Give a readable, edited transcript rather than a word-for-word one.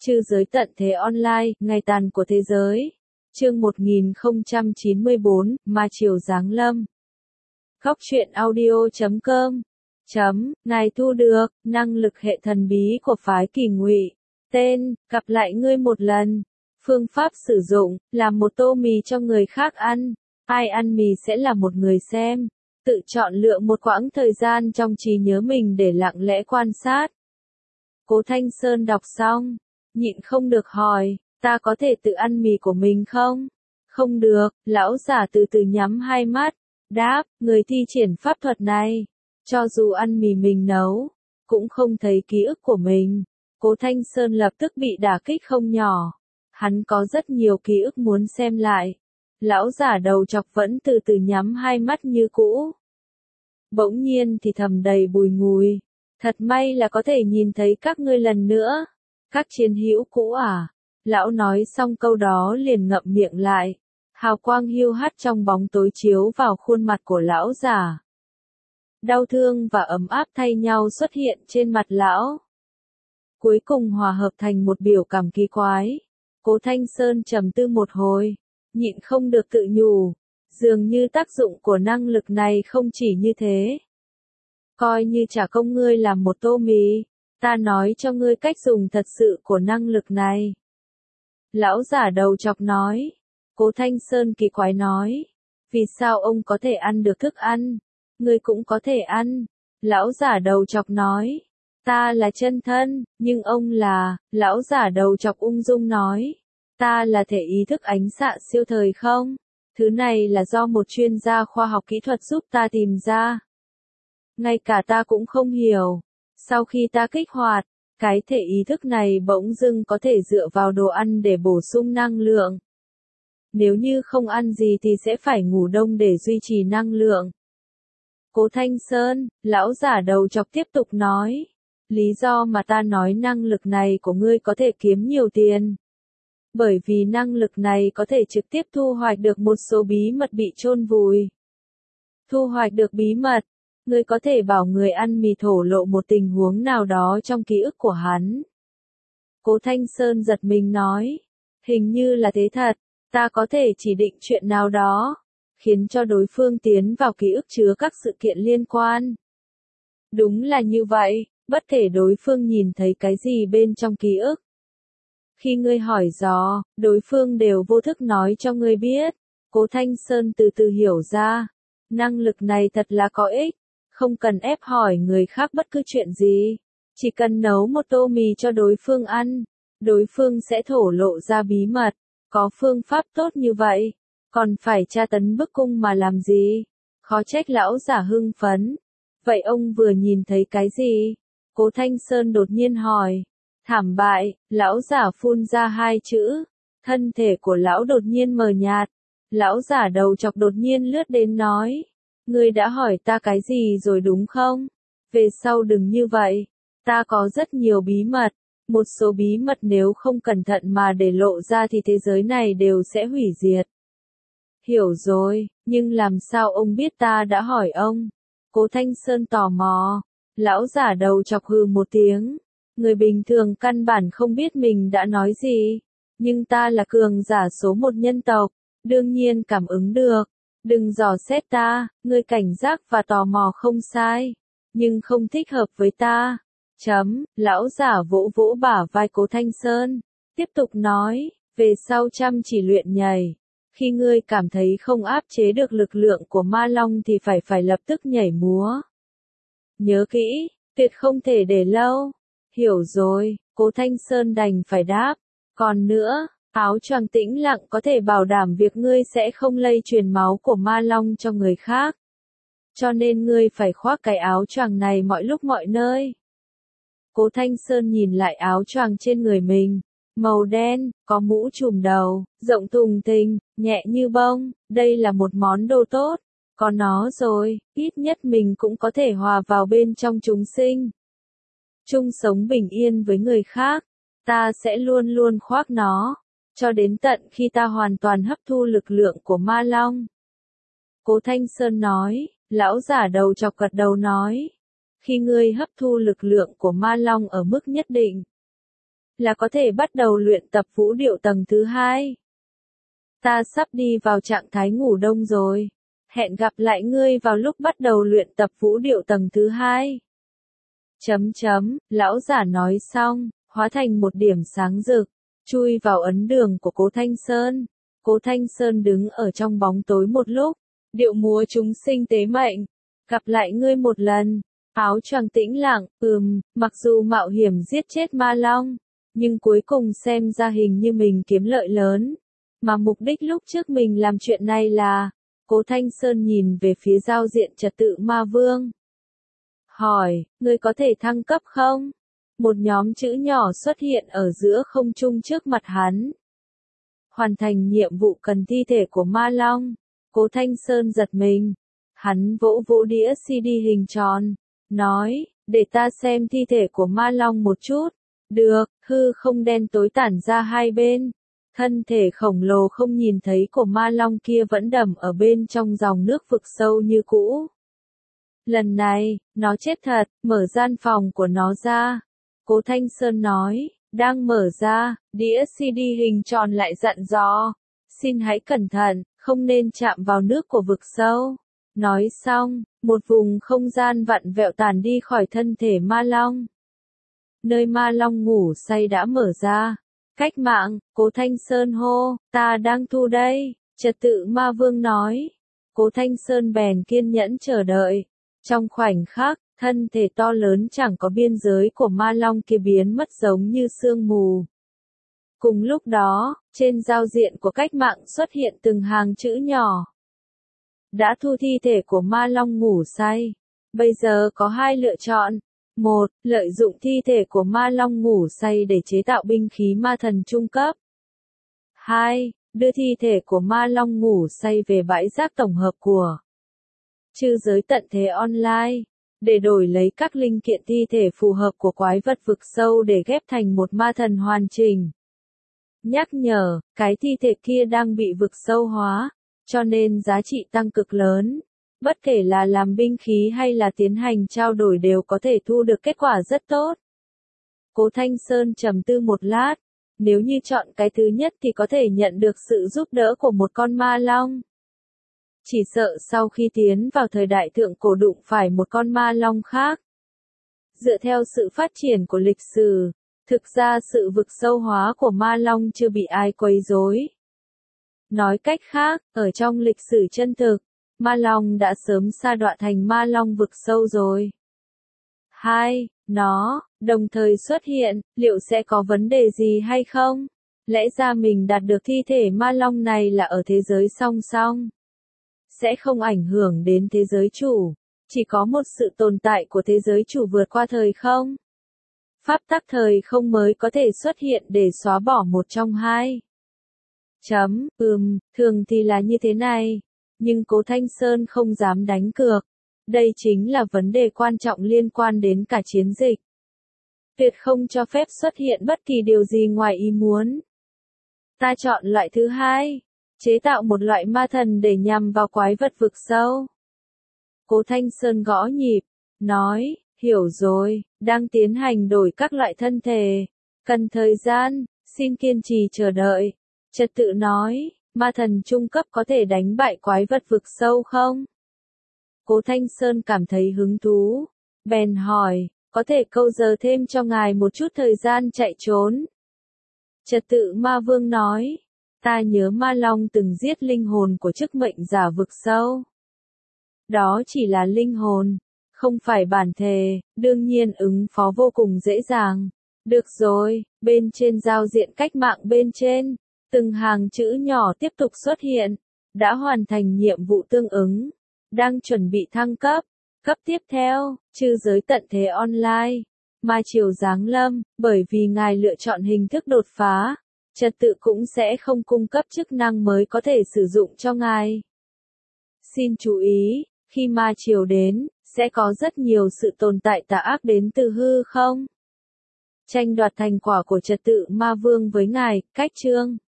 Trư giới tận thế online, ngày tàn của thế giới. Chương 1094, Ma Triều Giáng Lâm. Góc truyện audio.com. Ngài thu được, năng lực hệ thần bí của phái Kỳ Ngụy. Tên, gặp lại ngươi một lần. Phương pháp sử dụng, làm một tô mì cho người khác ăn. Ai ăn mì sẽ là một người xem. Tự chọn lựa một quãng thời gian trong trí nhớ mình để lặng lẽ quan sát. Cố Thanh Sơn đọc xong, nhịn không được hỏi, ta có thể tự ăn mì của mình không? Không được, lão giả từ từ nhắm hai mắt, đáp, người thi triển pháp thuật này, cho dù ăn mì mình nấu, cũng không thấy ký ức của mình. Cố Thanh Sơn lập tức bị đả kích không nhỏ, hắn có rất nhiều ký ức muốn xem lại. Lão giả đầu chọc vẫn từ từ nhắm hai mắt như cũ. Bỗng nhiên thì thầm đầy bùi ngùi, thật may là có thể nhìn thấy các ngươi lần nữa. Các chiến hữu cũ à? Lão nói xong câu đó liền ngậm miệng lại. Hào quang hiu hắt trong bóng tối chiếu vào khuôn mặt của lão già. Đau thương và ấm áp thay nhau xuất hiện trên mặt lão. Cuối cùng hòa hợp thành một biểu cảm kỳ quái. Cố Thanh Sơn trầm tư một hồi, nhịn không được tự nhủ. Dường như tác dụng của năng lực này không chỉ như thế. Coi như trả công ngươi làm một tô mì. Ta nói cho ngươi cách dùng thật sự của năng lực này. Lão giả đầu chọc nói. Cố Thanh Sơn kỳ quái nói. Vì sao ông có thể ăn được thức ăn? Ngươi cũng có thể ăn. Lão giả đầu chọc nói. Ta là chân thân, nhưng ông là, lão giả đầu chọc ung dung nói. Ta là thể ý thức ánh xạ siêu thời không? Thứ này là do một chuyên gia khoa học kỹ thuật giúp ta tìm ra. Ngay cả ta cũng không hiểu. Sau khi ta kích hoạt, cái thể ý thức này bỗng dưng có thể dựa vào đồ ăn để bổ sung năng lượng. Nếu như không ăn gì thì sẽ phải ngủ đông để duy trì năng lượng. Cố Thanh Sơn, lão giả đầu chọc tiếp tục nói. Lý do mà ta nói năng lực này của ngươi có thể kiếm nhiều tiền. Bởi vì năng lực này có thể trực tiếp thu hoạch được một số bí mật bị chôn vùi. Thu hoạch được bí mật. Ngươi có thể bảo người ăn mì thổ lộ một tình huống nào đó trong ký ức của hắn. Cố Thanh Sơn giật mình nói. Hình như là thế thật, ta có thể chỉ định chuyện nào đó, khiến cho đối phương tiến vào ký ức chứa các sự kiện liên quan. Đúng là như vậy, bất kể đối phương nhìn thấy cái gì bên trong ký ức. Khi ngươi hỏi dò, đối phương đều vô thức nói cho ngươi biết. Cố Thanh Sơn từ từ hiểu ra. Năng lực này thật là có ích. Không cần ép hỏi người khác bất cứ chuyện gì. Chỉ cần nấu một tô mì cho đối phương ăn. Đối phương sẽ thổ lộ ra bí mật. Có phương pháp tốt như vậy. Còn phải tra tấn bức cung mà làm gì? Khó trách lão giả hưng phấn. Vậy ông vừa nhìn thấy cái gì? Cố Thanh Sơn đột nhiên hỏi. Thảm bại, lão giả phun ra hai chữ. Thân thể của lão đột nhiên mờ nhạt. Lão giả đầu chọc đột nhiên lướt đến nói. Ngươi đã hỏi ta cái gì rồi đúng không? Về sau đừng như vậy. Ta có rất nhiều bí mật. Một số bí mật nếu không cẩn thận mà để lộ ra thì thế giới này đều sẽ hủy diệt. Hiểu rồi, nhưng làm sao ông biết ta đã hỏi ông? Cố Thanh Sơn tò mò. Lão giả đầu chọc hừ một tiếng. Người bình thường căn bản không biết mình đã nói gì. Nhưng ta là cường giả số một nhân tộc. Đương nhiên cảm ứng được. Đừng dò xét ta, ngươi cảnh giác và tò mò không sai. Nhưng không thích hợp với ta. Lão giả vỗ vỗ bả vai Cố Thanh Sơn. Tiếp tục nói, về sau chăm chỉ luyện nhảy. Khi ngươi cảm thấy không áp chế được lực lượng của ma long thì phải lập tức nhảy múa. Nhớ kỹ, tuyệt không thể để lâu. Hiểu rồi, Cố Thanh Sơn đành phải đáp. Còn nữa, áo choàng tĩnh lặng có thể bảo đảm việc ngươi sẽ không lây truyền máu của ma long cho người khác. Cho nên ngươi phải khoác cái áo choàng này mọi lúc mọi nơi. Cố Thanh Sơn nhìn lại áo choàng trên người mình. Màu đen, có mũ trùm đầu, rộng thùng thình, nhẹ như bông. Đây là một món đồ tốt. Có nó rồi, ít nhất mình cũng có thể hòa vào bên trong chúng sinh. Chung sống bình yên với người khác. Ta sẽ luôn luôn khoác nó. Cho đến tận khi ta hoàn toàn hấp thu lực lượng của ma long. Cố Thanh Sơn nói, lão giả đầu chọc gật đầu nói. Khi ngươi hấp thu lực lượng của ma long ở mức nhất định, là có thể bắt đầu luyện tập vũ điệu tầng thứ 2. Ta sắp đi vào trạng thái ngủ đông rồi. Hẹn gặp lại ngươi vào lúc bắt đầu luyện tập vũ điệu tầng thứ 2. Lão giả nói xong, hóa thành một điểm sáng rực, chui vào ấn đường của Cố Thanh Sơn. Cố Thanh Sơn đứng ở trong bóng tối một lúc, điệu múa chúng sinh tế mệnh. Gặp lại ngươi một lần. Áo choàng tĩnh lặng, mặc dù mạo hiểm giết chết ma long, nhưng cuối cùng xem ra hình như mình kiếm lợi lớn. Mà mục đích lúc trước mình làm chuyện này là, Cố Thanh Sơn nhìn về phía giao diện trật tự ma vương. Hỏi, ngươi có thể thăng cấp không? Một nhóm chữ nhỏ xuất hiện ở giữa không trung trước mặt hắn. Hoàn thành nhiệm vụ cần thi thể của ma long. Cố Thanh Sơn giật mình. Hắn vỗ vỗ đĩa CD hình tròn. Nói, để ta xem thi thể của ma long một chút. Được, hư không đen tối tản ra hai bên. Thân thể khổng lồ không nhìn thấy của ma long kia vẫn đầm ở bên trong dòng nước vực sâu như cũ. Lần này, nó chết thật, mở gian phòng của nó ra. Cố Thanh Sơn nói, đang mở ra, đĩa CD hình tròn lại dặn dò. Xin hãy cẩn thận, không nên chạm vào nước của vực sâu. Nói xong, một vùng không gian vặn vẹo tàn đi khỏi thân thể ma long. Nơi ma long ngủ say đã mở ra. Cách mạng, Cố Thanh Sơn hô, ta đang thu đây, trật tự ma vương nói. Cố Thanh Sơn bèn kiên nhẫn chờ đợi. Trong khoảnh khắc, thân thể to lớn chẳng có biên giới của ma long kia biến mất giống như sương mù. Cùng lúc đó, trên giao diện của cách mạng xuất hiện từng hàng chữ nhỏ. Đã thu thi thể của ma long ngủ say. Bây giờ có hai lựa chọn. 1. Lợi dụng thi thể của ma long ngủ say để chế tạo binh khí ma thần trung cấp. 2. Đưa thi thể của ma long ngủ say về bãi rác tổng hợp của Trư Giới Tận Thế Online, để đổi lấy các linh kiện thi thể phù hợp của quái vật vực sâu để ghép thành một ma thần hoàn chỉnh. Nhắc nhở, cái thi thể kia đang bị vực sâu hóa, cho nên giá trị tăng cực lớn. Bất kể là làm binh khí hay là tiến hành trao đổi đều có thể thu được kết quả rất tốt. Cố Thanh Sơn trầm tư một lát, nếu như chọn cái thứ nhất thì có thể nhận được sự giúp đỡ của một con ma long. Chỉ sợ sau khi tiến vào thời đại thượng cổ đụng phải một con ma long khác. Dựa theo sự phát triển của lịch sử, thực ra sự vực sâu hóa của ma long chưa bị ai quấy rối. Nói cách khác, ở trong lịch sử chân thực, ma long đã sớm sa đọa thành ma long vực sâu rồi. 2. Nó, đồng thời xuất hiện, liệu sẽ có vấn đề gì hay không? Lẽ ra mình đạt được thi thể ma long này là ở thế giới song song. Sẽ không ảnh hưởng đến thế giới chủ. Chỉ có một sự tồn tại của thế giới chủ vượt qua thời không. Pháp tắc thời không mới có thể xuất hiện để xóa bỏ một trong hai. Thường thì là như thế này. Nhưng Cố Thanh Sơn không dám đánh cược. Đây chính là vấn đề quan trọng liên quan đến cả chiến dịch. Tuyệt không cho phép xuất hiện bất kỳ điều gì ngoài ý muốn. Ta chọn loại thứ hai. Chế tạo một loại ma thần để nhằm vào quái vật vực sâu. Cố Thanh Sơn gõ nhịp, nói, hiểu rồi, đang tiến hành đổi các loại thân thể. Cần thời gian, xin kiên trì chờ đợi. Trật tự nói, ma thần trung cấp có thể đánh bại quái vật vực sâu không? Cố Thanh Sơn cảm thấy hứng thú. Bèn hỏi, có thể câu giờ thêm cho ngài một chút thời gian chạy trốn. Trật tự ma vương nói, ta nhớ ma long từng giết linh hồn của chức mệnh giả vực sâu. Đó chỉ là linh hồn, không phải bản thể, đương nhiên ứng phó vô cùng dễ dàng. Được rồi, bên trên giao diện cách mạng bên trên, từng hàng chữ nhỏ tiếp tục xuất hiện, đã hoàn thành nhiệm vụ tương ứng, đang chuẩn bị thăng cấp. Cấp tiếp theo, Trư Giới Tận Thế Online, ma triều giáng lâm, bởi vì ngài lựa chọn hình thức đột phá, trật tự cũng sẽ không cung cấp chức năng mới có thể sử dụng cho ngài. Xin chú ý, khi ma triều đến, sẽ có rất nhiều sự tồn tại tà ác đến từ hư không. Tranh đoạt thành quả của trật tự ma vương với ngài, cách chương.